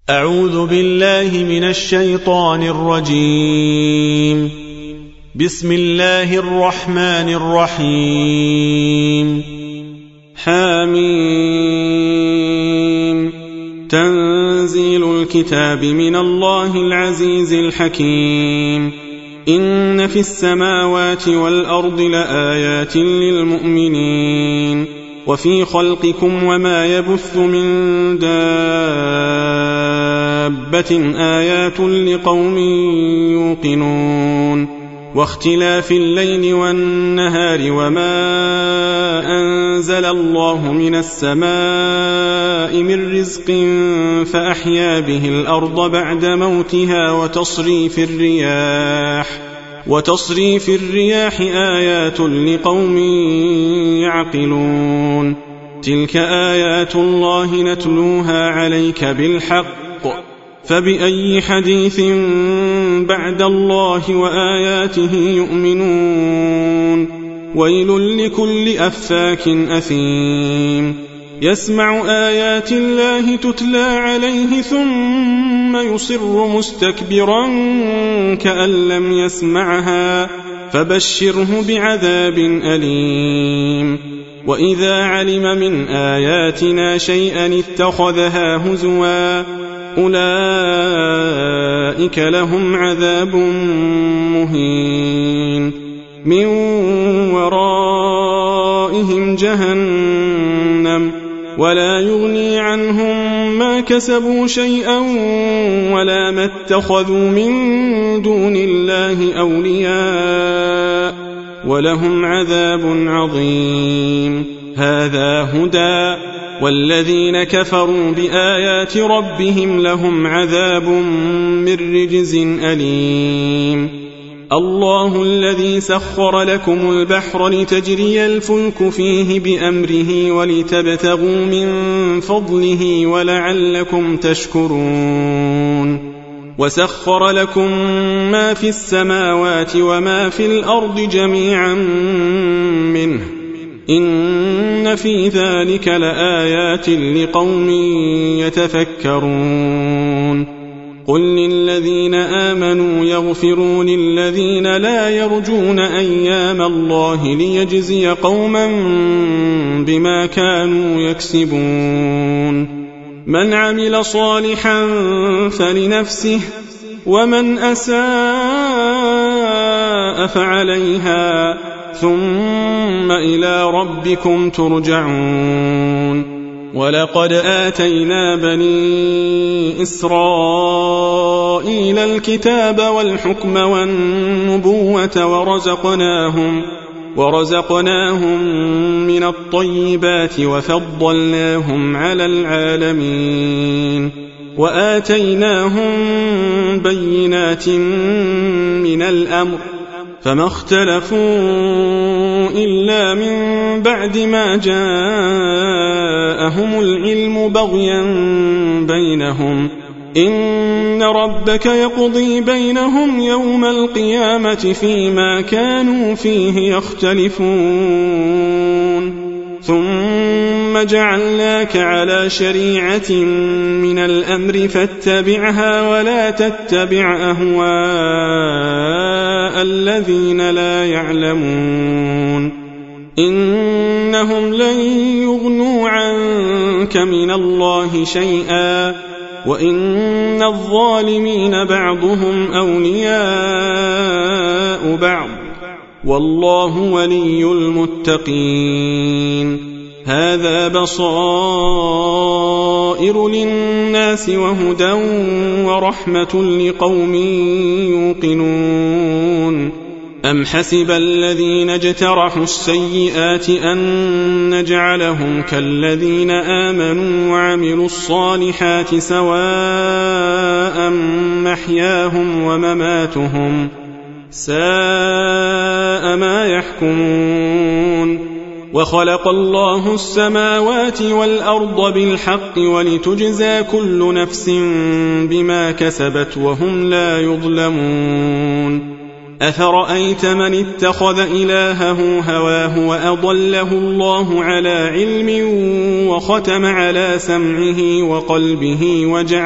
أعوذ بالله من الشيطان الرجيم. بسم الله الرحمن الرحيم. حميم. تنزيل الكتاب من الله العزيز الحكيم. إن في السماوات والأرض لآيات للمؤمنين وفي خلقكم وما يبث من دابة آيات لقوم يوقنون واختلاف الليل والنهار وما أنزل الله من السماء من رزق فأحيا به الأرض بعد موتها وتصريف الرياح آيات لقوم يعقلون. تلك آيات الله نتلوها عليك بالحق فبأي حديث بعد الله وآياته يؤمنون. ويل لكل أفاك أثيم يسمع آيات الله تتلى عليه ثم يصر مستكبرا كأن لم يسمعها فبشره بعذاب أليم. وإذا علم من آياتنا شيئا اتخذها هزوا أولئك لهم عذاب مهين من ورائهم جهنم ولا يغني عنهم ما كسبوا شيئا ولا ما اتخذوا من دون الله أولياء ولهم عذاب عظيم. هذا هدى والذين كفروا بآيات ربهم لهم عذاب من رجز أليم. الله الذي سخر لكم البحر لتجري الفلك فيه بأمره ولتبتغوا من فضله ولعلكم تشكرون. وسخر لكم ما في السماوات وما في الأرض جميعا منه إن في ذلك لآيات لقوم يتفكرون. قل للذين آمنوا يغفروا للذين لا يرجون أيام الله ليجزي قوما بما كانوا يكسبون. من عمل صالحا فلنفسه ومن أساء فعليها ثم إلى ربكم ترجعون. ولقد آتينا بني إسرائيل الكتاب والحكم والنبوة ورزقناهم من الطيبات وفضلناهم على العالمين وآتيناهم بينات من الأمر فما اختلفوا إلا من بعد ما جاءهم العلم بغيا بينهم إن ربك يقضي بينهم يوم القيامة فيما كانوا فيه يختلفون. ثم جعلناك على شريعة من الأمر فاتبعها ولا تتبع أهواء الذين لا يعلمون إنهم لن يغنوا عنك من الله شيئا وإن الظالمين بعضهم أولياء بعض والله ولي المتقين. هذا بصائر للناس وهدى ورحمة لقوم يوقنون. أم حسب الذين اجترحوا السيئات أن نجعلهم كالذين آمنوا وعملوا الصالحات سواء محياهم ومماتهم ساء ما يحكمون. وخلق الله السماوات والأرض بالحق ولتجزى كل نفس بما كسبت وهم لا يظلمون. أفرأيت من اتخذ إلهه هواه وأضله الله على علم وختم على سمعه وقلبه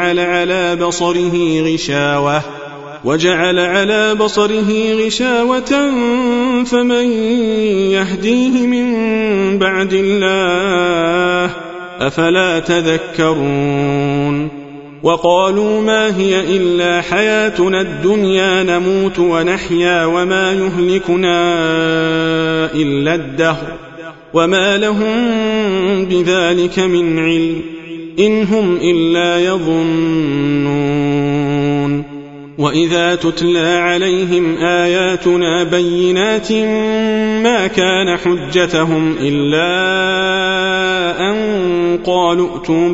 وجعل على بصره غشاوة فمن يهديه من بعد الله أفلا تذكرون وقالوا ما هي إلا حياتنا الدنيا نموت ونحيا وما يهلكنا إلا الدهر وما لهم بذلك من علم إن هم إلا يظنون وإذا تتلى عليهم آياتنا بينات ما كان حجتهم إلا أن قالوا ائتوا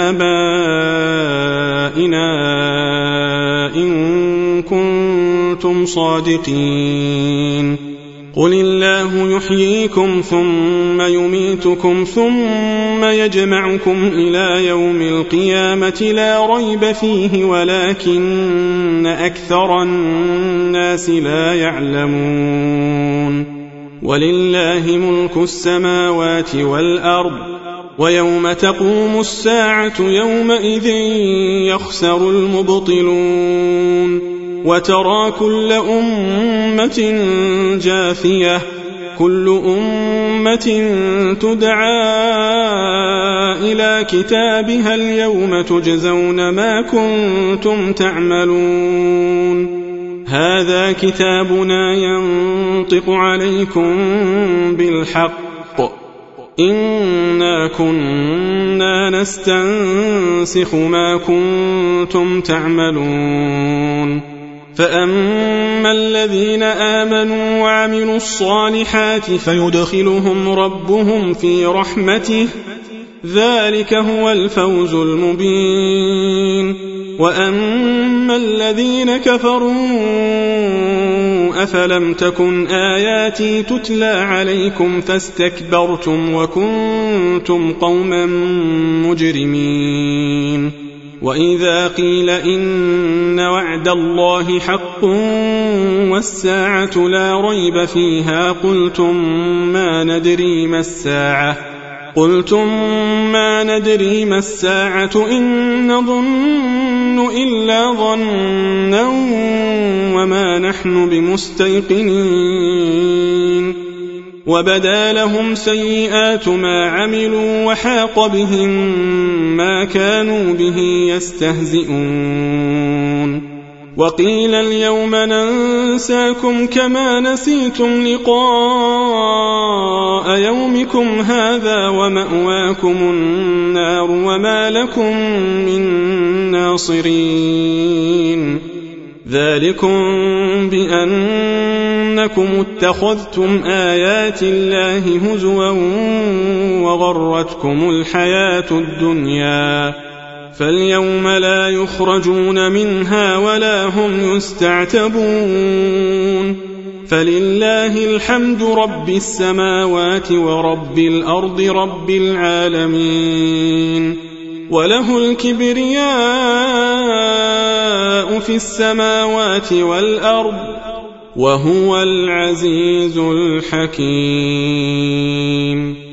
بآبائنا إن كنتم صادقين قل الله يحييكم ثم يميتكم ثم يجمعكم إلى يوم القيامة لا ريب فيه ولكن أكثر الناس لا يعلمون ولله ملك السماوات والأرض ويوم تقوم الساعة يومئذ يخسر المبطلون وترى كل أمة جاثية كل أمة تدعى إلى كتابها اليوم تجزون ما كنتم تعملون هذا كتابنا ينطق عليكم بالحق إنا كنا نستنسخ ما كنتم تعملون فأما الذين آمنوا وعملوا الصالحات فيدخلهم ربهم في رحمته ذلك هو الفوز المبين وأما الذين كفروا أفلم تكن آياتي تتلى عليكم فاستكبرتم وكنتم قوما مجرمين وإذا قيل إن وعد الله حق والساعة لا ريب فيها قلتم ما ندري ما الساعة إن نظن إلا ظنا وما نحن بمستيقنين وبدا لهم سيئات ما عملوا وحاق بهم ما كانوا به يستهزئون وقيل اليوم ننساكم كما نسيتم لقاء يومكم هذا ومأواكم النار وما لكم من ناصرين ذلكم بأنكم اتخذتم آيات الله هزوا وغرتكم الحياة الدنيا فاليوم لا يخرجون منها ولا هم يستعتبون فلله الحمد رب السماوات ورب الأرض رب العالمين وله الكبرياء في السماوات والأرض وهو العزيز الحكيم